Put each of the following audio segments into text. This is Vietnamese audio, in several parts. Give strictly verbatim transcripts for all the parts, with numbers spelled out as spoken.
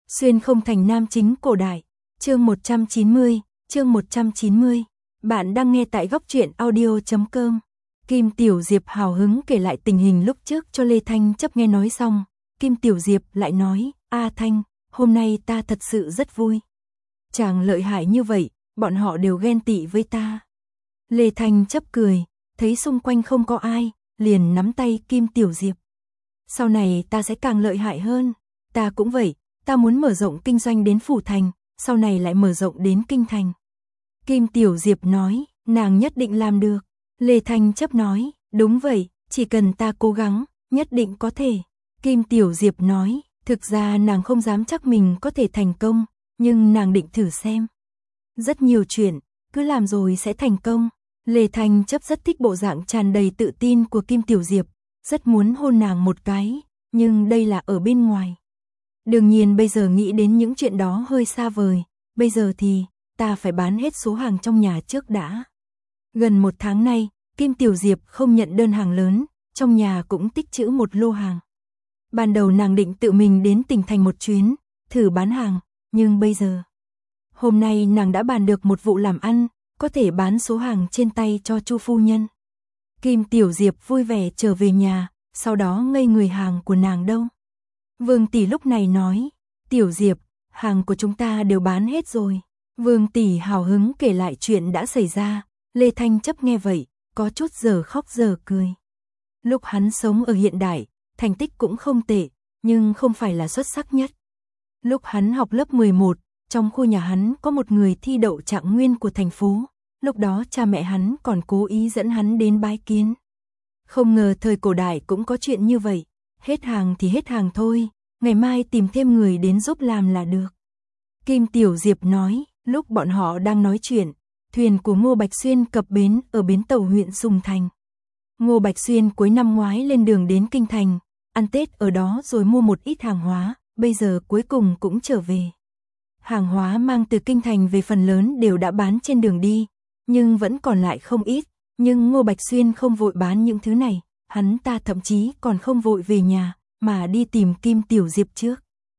Xuyên không thành nam chính cổ đại, chương một trăm chín mươi, chương một trăm chín mươi. Bạn đang nghe tại góc truyện audio chấm com. Kim Tiểu Diệp hào hứng kể lại tình hình lúc trước cho Lê Thanh Chấp nghe nói xong, Kim Tiểu Diệp lại nói, A Thanh, hôm nay ta thật sự rất vui. Chàng lợi hại như vậy, bọn họ đều ghen tị với ta. Lê Thanh Chấp cười, thấy xung quanh không có ai, liền nắm tay Kim Tiểu Diệp. Sau này ta sẽ càng lợi hại hơn, ta cũng vậy, ta muốn mở rộng kinh doanh đến Phủ Thành, sau này lại mở rộng đến Kinh Thành. Kim Tiểu Diệp nói, nàng nhất định làm được. Lê Thanh Chấp nói, đúng vậy, chỉ cần ta cố gắng, nhất định có thể. Kim Tiểu Diệp nói, thực ra nàng không dám chắc mình có thể thành công, nhưng nàng định thử xem. Rất nhiều chuyện, cứ làm rồi sẽ thành công. Lê Thanh Chấp rất thích bộ dạng tràn đầy tự tin của Kim Tiểu Diệp, rất muốn hôn nàng một cái, nhưng đây là ở bên ngoài. Đương nhiên bây giờ nghĩ đến những chuyện đó hơi xa vời, bây giờ thì, ta phải bán hết số hàng trong nhà trước đã. Gần một tháng nay, Kim Tiểu Diệp không nhận đơn hàng lớn, trong nhà cũng tích trữ một lô hàng. Ban đầu nàng định tự mình đến tỉnh thành một chuyến, thử bán hàng, nhưng bây giờ, hôm nay nàng đã bàn được một vụ làm ăn, có thể bán số hàng trên tay cho Chu phu nhân. Kim Tiểu Diệp vui vẻ trở về nhà, sau đó ngây người hàng của nàng đâu. Vương tỷ lúc này nói, Tiểu Diệp, hàng của chúng ta đều bán hết rồi. Vương tỷ hào hứng kể lại chuyện đã xảy ra, Lê Thanh Chấp nghe vậy, có chút giờ khóc giờ cười. Lúc hắn sống ở hiện đại, thành tích cũng không tệ, nhưng không phải là xuất sắc nhất. Lúc hắn học lớp mười một, trong khu nhà hắn có một người thi đậu trạng nguyên của thành phố, lúc đó cha mẹ hắn còn cố ý dẫn hắn đến bái kiến. Không ngờ thời cổ đại cũng có chuyện như vậy, hết hàng thì hết hàng thôi, ngày mai tìm thêm người đến giúp làm là được. Kim Tiểu Diệp nói, lúc bọn họ đang nói chuyện, thuyền của Ngô Bạch Xuyên cập bến ở bến tàu huyện Sùng Thành. Ngô Bạch Xuyên cuối năm ngoái lên đường đến Kinh Thành, ăn Tết ở đó rồi mua một ít hàng hóa, bây giờ cuối cùng cũng trở về. Hàng hóa mang từ Kinh Thành về phần lớn đều đã bán trên đường đi, nhưng vẫn còn lại không ít, nhưng Ngô Bạch Xuyên không vội bán những thứ này, hắn ta thậm chí còn không vội về nhà, mà đi tìm Kim Tiểu Diệp trước.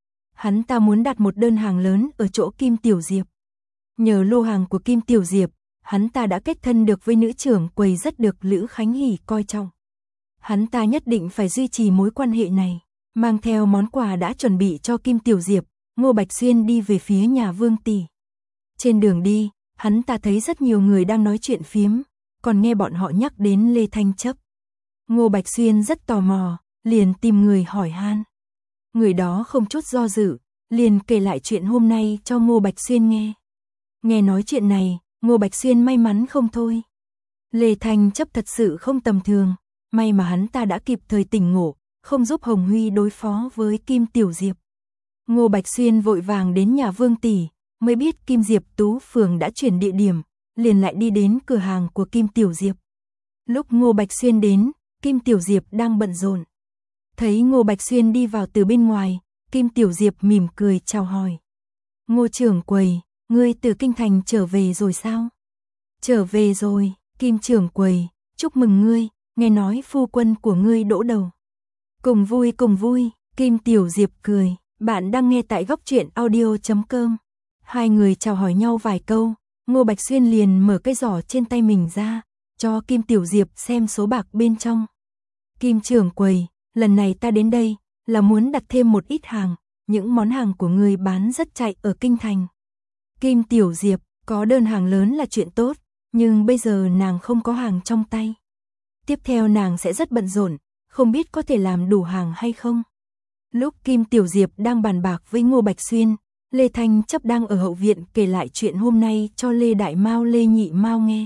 Hắn ta muốn đặt một đơn hàng lớn ở chỗ Kim Tiểu Diệp. Nhờ lô hàng của Kim Tiểu Diệp, hắn ta đã kết thân được với nữ trưởng quầy rất được Lữ Khánh Hỷ coi trọng. Hắn ta nhất định phải duy trì mối quan hệ này, mang theo món quà đã chuẩn bị cho Kim Tiểu Diệp, Ngô Bạch Xuyên đi về phía nhà Vương tỷ. Trên đường đi, hắn ta thấy rất nhiều người đang nói chuyện phiếm, còn nghe bọn họ nhắc đến Lê Thanh Chấp. Ngô Bạch Xuyên rất tò mò, liền tìm người hỏi han. Người đó không chút do dự, liền kể lại chuyện hôm nay cho Ngô Bạch Xuyên nghe. Nghe nói chuyện này, Ngô Bạch Xuyên may mắn không thôi. Lê Thanh Chấp thật sự không tầm thường, may mà hắn ta đã kịp thời tỉnh ngộ, không giúp Hồng Huy đối phó với Kim Tiểu Diệp. Ngô Bạch Xuyên vội vàng đến nhà Vương tỷ, mới biết Kim Diệp Tú Phường đã chuyển địa điểm, liền lại đi đến cửa hàng của Kim Tiểu Diệp. Lúc Ngô Bạch Xuyên đến, Kim Tiểu Diệp đang bận rộn. Thấy Ngô Bạch Xuyên đi vào từ bên ngoài, Kim Tiểu Diệp mỉm cười chào hỏi. Ngô trưởng quầy, ngươi từ Kinh Thành trở về rồi sao? Trở về rồi, Kim trưởng quầy, chúc mừng ngươi, nghe nói phu quân của ngươi đỗ đầu. Cùng vui cùng vui, Kim Tiểu Diệp cười, bạn đang nghe tại góc truyện audio chấm com. Hai người chào hỏi nhau vài câu, Ngô Bạch Xuyên liền mở cái giỏ trên tay mình ra, cho Kim Tiểu Diệp xem số bạc bên trong. Kim trưởng quầy, lần này ta đến đây, là muốn đặt thêm một ít hàng, những món hàng của ngươi bán rất chạy ở Kinh Thành. Kim Tiểu Diệp, có đơn hàng lớn là chuyện tốt, nhưng bây giờ nàng không có hàng trong tay. Tiếp theo nàng sẽ rất bận rộn, không biết có thể làm đủ hàng hay không. Lúc Kim Tiểu Diệp đang bàn bạc với Ngô Bạch Xuyên, Lê Thanh Chấp đang ở hậu viện kể lại chuyện hôm nay cho Lê Đại Mao Lê Nhị Mao nghe.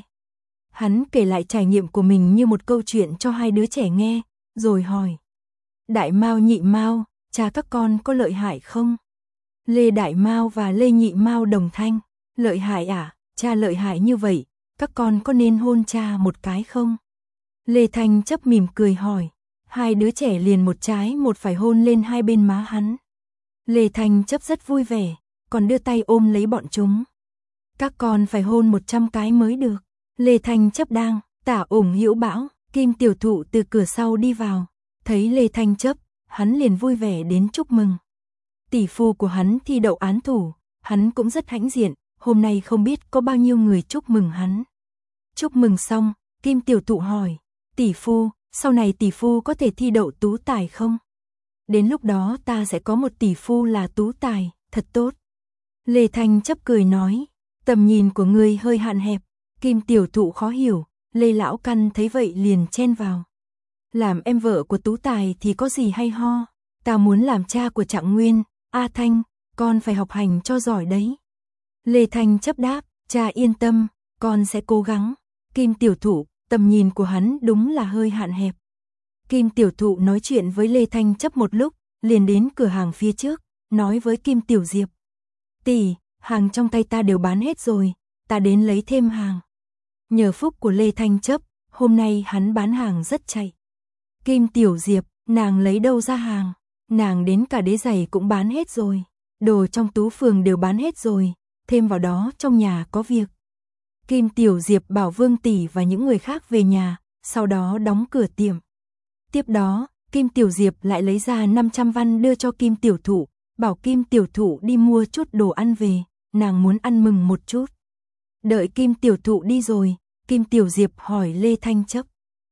Hắn kể lại trải nghiệm của mình như một câu chuyện cho hai đứa trẻ nghe, rồi hỏi. Đại Mao Nhị Mao, cha các con có lợi hại không? Lê Đại Mao và Lê Nhị Mao đồng thanh. Lợi hại à, cha lợi hại như vậy, các con có nên hôn cha một cái không? Lê Thanh Chấp mỉm cười hỏi. Hai đứa trẻ liền một trái một phải hôn lên hai bên má hắn. Lê Thanh Chấp rất vui vẻ, còn đưa tay ôm lấy bọn chúng. Các con phải hôn một trăm cái mới được. Lê Thanh Chấp đang tả ủng hữu bão, Kim Tiểu Thụ từ cửa sau đi vào, thấy Lê Thanh Chấp, hắn liền vui vẻ đến chúc mừng. tỷ phu của hắn thi đậu án thủ, hắn cũng rất hãnh diện, hôm nay không biết có bao nhiêu người chúc mừng hắn. Chúc mừng xong, Kim Tiểu Thụ hỏi, tỷ phu, sau này tỷ phu có thể thi đậu tú tài không? Đến lúc đó ta sẽ có một tỷ phu là tú tài, thật tốt. Lê Thanh Chấp cười nói, tầm nhìn của ngươi hơi hạn hẹp. Kim Tiểu Thụ khó hiểu, Lê Lão Căn thấy vậy liền chen vào. Làm em vợ của tú tài thì có gì hay ho, ta muốn làm cha của Trạng Nguyên, A Thanh, con phải học hành cho giỏi đấy. Lê Thanh Chấp đáp, cha yên tâm, con sẽ cố gắng. Kim Tiểu Thụ, tầm nhìn của hắn đúng là hơi hạn hẹp. Kim Tiểu Thụ nói chuyện với Lê Thanh Chấp một lúc, liền đến cửa hàng phía trước, nói với Kim Tiểu Diệp. Tỷ, hàng trong tay ta đều bán hết rồi, ta đến lấy thêm hàng. Nhờ phúc của Lê Thanh Chấp, hôm nay hắn bán hàng rất chạy. Kim Tiểu Diệp, nàng lấy đâu ra hàng? Nàng đến cả đế giày cũng bán hết rồi, đồ trong tú phường đều bán hết rồi, thêm vào đó trong nhà có việc. Kim Tiểu Diệp bảo Vương tỷ và những người khác về nhà, sau đó đóng cửa tiệm. Tiếp đó, Kim Tiểu Diệp lại lấy ra năm trăm văn đưa cho Kim Tiểu Thụ, bảo Kim Tiểu Thụ đi mua chút đồ ăn về, nàng muốn ăn mừng một chút. Đợi Kim Tiểu Thụ đi rồi, Kim Tiểu Diệp hỏi Lê Thanh Chấp.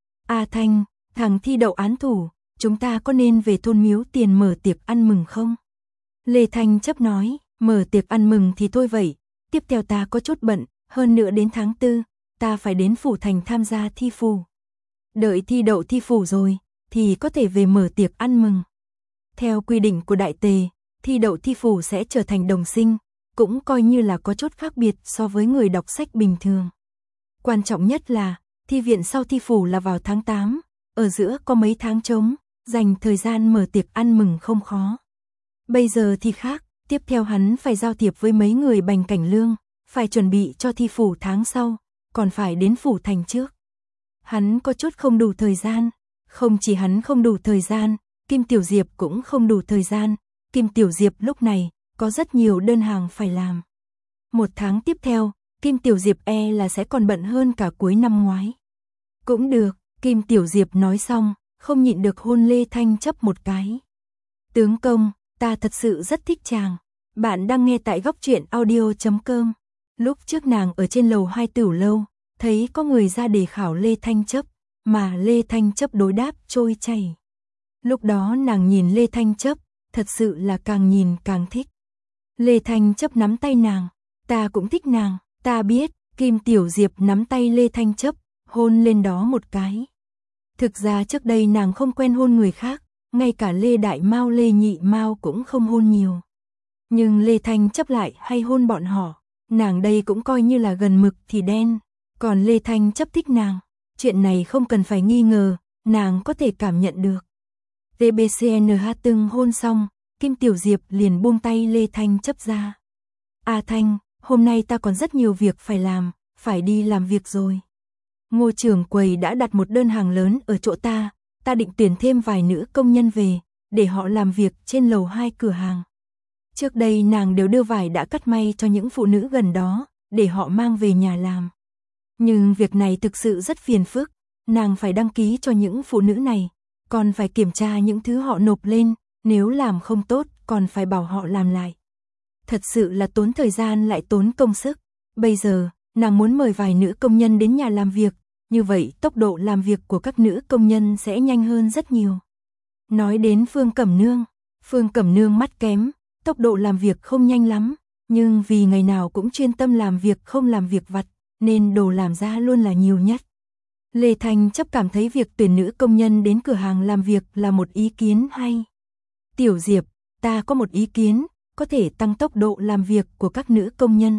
A Thanh, thằng thi đậu án thủ, chúng ta có nên về thôn Miếu Tiền mở tiệc ăn mừng không? Lê Thanh Chấp nói, mở tiệc ăn mừng thì thôi vậy, tiếp theo ta có chút bận, hơn nữa đến tháng tư, ta phải đến phủ thành tham gia thi phủ. Đợi thi đậu thi phủ rồi, thì có thể về mở tiệc ăn mừng. Theo quy định của Đại Tề, thi đậu thi phủ sẽ trở thành đồng sinh, cũng coi như là có chút khác biệt so với người đọc sách bình thường. Quan trọng nhất là, thi viện sau thi phủ là vào tháng tám, ở giữa có mấy tháng trống, dành thời gian mở tiệc ăn mừng không khó. Bây giờ thì khác, tiếp theo hắn phải giao thiệp với mấy người Bành Cảnh Lương, phải chuẩn bị cho thi phủ tháng sau, còn phải đến phủ thành trước. Hắn có chút không đủ thời gian, không chỉ hắn không đủ thời gian, Kim Tiểu Diệp cũng không đủ thời gian. Kim Tiểu Diệp lúc này có rất nhiều đơn hàng phải làm. Một tháng tiếp theo, Kim Tiểu Diệp e là sẽ còn bận hơn cả cuối năm ngoái. Cũng được, Kim Tiểu Diệp nói xong, không nhịn được hôn Lê Thanh Chấp một cái. Tướng công, ta thật sự rất thích chàng. Bạn đang nghe tại góc truyện audio chấm com. Lúc trước nàng ở trên lầu hai Tửu lâu, thấy có người ra đề khảo Lê Thanh Chấp, mà Lê Thanh Chấp đối đáp trôi chảy. Lúc đó nàng nhìn Lê Thanh Chấp, thật sự là càng nhìn càng thích. Lê Thanh Chấp nắm tay nàng, ta cũng thích nàng, ta biết. Kim Tiểu Diệp nắm tay Lê Thanh Chấp, hôn lên đó một cái. Thực ra trước đây nàng không quen hôn người khác, ngay cả Lê Đại Mao Lê Nhị Mao cũng không hôn nhiều. Nhưng Lê Thanh Chấp lại hay hôn bọn họ, nàng đây cũng coi như là gần mực thì đen, còn Lê Thanh Chấp thích nàng, chuyện này không cần phải nghi ngờ, nàng có thể cảm nhận được. tê bê xê en hát từng hôn xong, Kim Tiểu Diệp liền buông tay Lê Thanh Chấp ra. A Thanh, hôm nay ta còn rất nhiều việc phải làm, phải đi làm việc rồi. Ngô trưởng quầy đã đặt một đơn hàng lớn ở chỗ ta, ta định tuyển thêm vài nữ công nhân về, để họ làm việc trên lầu hai cửa hàng. Trước đây nàng đều đưa vải đã cắt may cho những phụ nữ gần đó, để họ mang về nhà làm. Nhưng việc này thực sự rất phiền phức, nàng phải đăng ký cho những phụ nữ này, còn phải kiểm tra những thứ họ nộp lên, nếu làm không tốt còn phải bảo họ làm lại. Thật sự là tốn thời gian lại tốn công sức. Bây giờ, nàng muốn mời vài nữ công nhân đến nhà làm việc, như vậy tốc độ làm việc của các nữ công nhân sẽ nhanh hơn rất nhiều. Nói đến Phương Cẩm Nương, Phương Cẩm Nương mắt kém, tốc độ làm việc không nhanh lắm, nhưng vì ngày nào cũng chuyên tâm làm việc không làm việc vặt, nên đồ làm ra luôn là nhiều nhất. Lê Thanh Chấp cảm thấy việc tuyển nữ công nhân đến cửa hàng làm việc là một ý kiến hay. Tiểu Diệp, ta có một ý kiến, có thể tăng tốc độ làm việc của các nữ công nhân.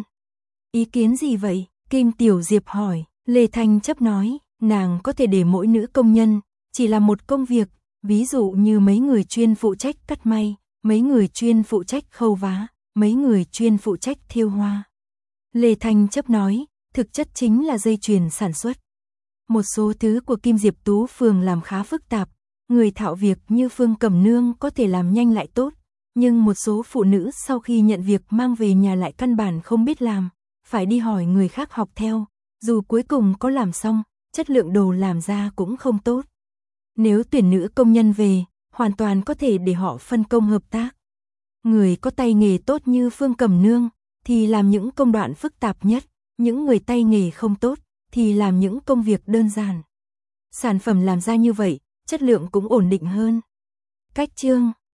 Ý kiến gì vậy? Kim Tiểu Diệp hỏi. Lê Thanh Chấp nói, nàng có thể để mỗi nữ công nhân chỉ làm một công việc, ví dụ như mấy người chuyên phụ trách cắt may, mấy người chuyên phụ trách khâu vá, mấy người chuyên phụ trách thêu hoa. Lê Thanh Chấp nói, thực chất chính là dây chuyền sản xuất. Một số thứ của Kim Diệp Tú Phường làm khá phức tạp, người thạo việc như Phương Cẩm Nương có thể làm nhanh lại tốt, nhưng một số phụ nữ sau khi nhận việc mang về nhà lại căn bản không biết làm, phải đi hỏi người khác học theo, dù cuối cùng có làm xong, chất lượng đồ làm ra cũng không tốt. Nếu tuyển nữ công nhân về, hoàn toàn có thể để họ phân công hợp tác. Người có tay nghề tốt như Phương Cẩm Nương thì làm những công đoạn phức tạp nhất, những người tay nghề không tốt thì làm những công việc đơn giản. Sản phẩm làm ra như vậy, chất lượng cũng ổn định hơn. Cách chương